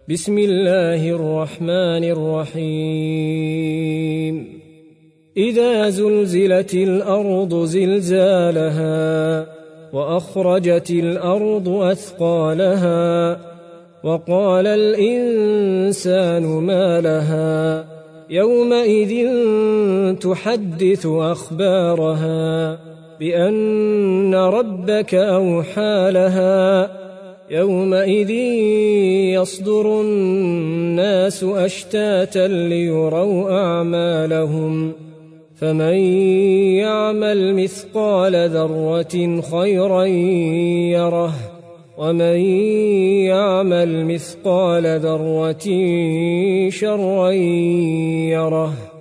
بسم الله الرحمن الرحيم إذا زلزلت الأرض زلزالها وأخرجت الأرض أثقالها وقال الإنسان ما لها يومئذ تحدث أخبارها بأن ربك أوحى لها يومئذ يصدر الناس أشتاتا ليروا أعمالهم فمن يعمل مثقال ذرة خيرا يره ومن يعمل مثقال ذرة شرا يره